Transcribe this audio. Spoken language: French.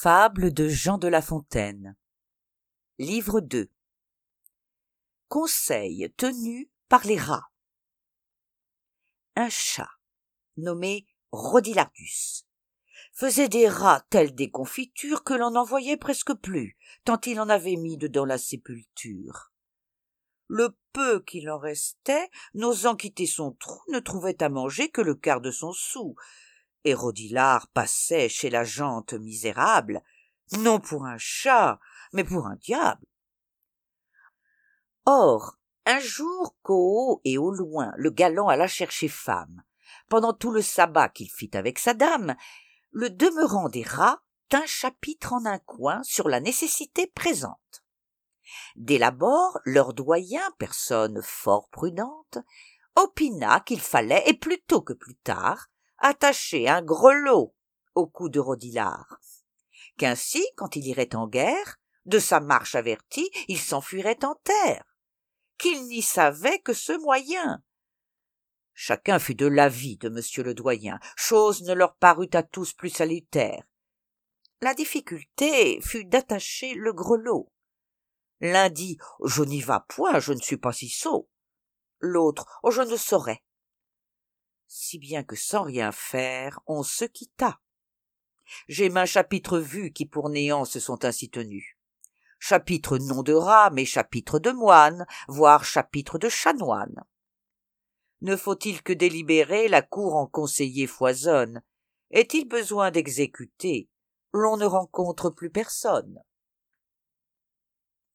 Fable de Jean de La Fontaine. Livre 2. Conseil tenu par les rats. Un chat, nommé Rodilardus, faisait des rats telles des confitures que l'on n'en voyait presque plus, tant il en avait mis dedans la sépulture. Le peu qu'il en restait, n'osant quitter son trou, ne trouvait à manger que le quart de son sou, et Rodilard passait chez la gent misérable, non pour un chat, mais pour un diable. Or, un jour qu'au haut et au loin le galant alla chercher femme, pendant tout le sabbat qu'il fit avec sa dame, le demeurant des rats tint chapitre en un coin sur la nécessité présente. Dès l'abord, leur doyen, personne fort prudente, opina qu'il fallait, et plus tôt que plus tard, attacher un grelot au cou de Rodilard, qu'ainsi, quand il irait en guerre, de sa marche averti, il s'enfuirait en terre, qu'il n'y savait que ce moyen. Chacun fut de l'avis de monsieur le doyen, chose ne leur parut à tous plus salutaire. La difficulté fut d'attacher le grelot. L'un dit « Je n'y vas point, je ne suis pas si sot ». L'autre « Je ne saurais ». Si bien que sans rien faire, on se quitta. J'ai maints chapitres vus qui pour néant se sont ainsi tenus. Chapitres non de rats, mais chapitres de moines, voire chapitres de chanoines. Ne faut-il que délibérer, la cour en conseillers foisonne. Est-il besoin d'exécuter, l'on ne rencontre plus personne.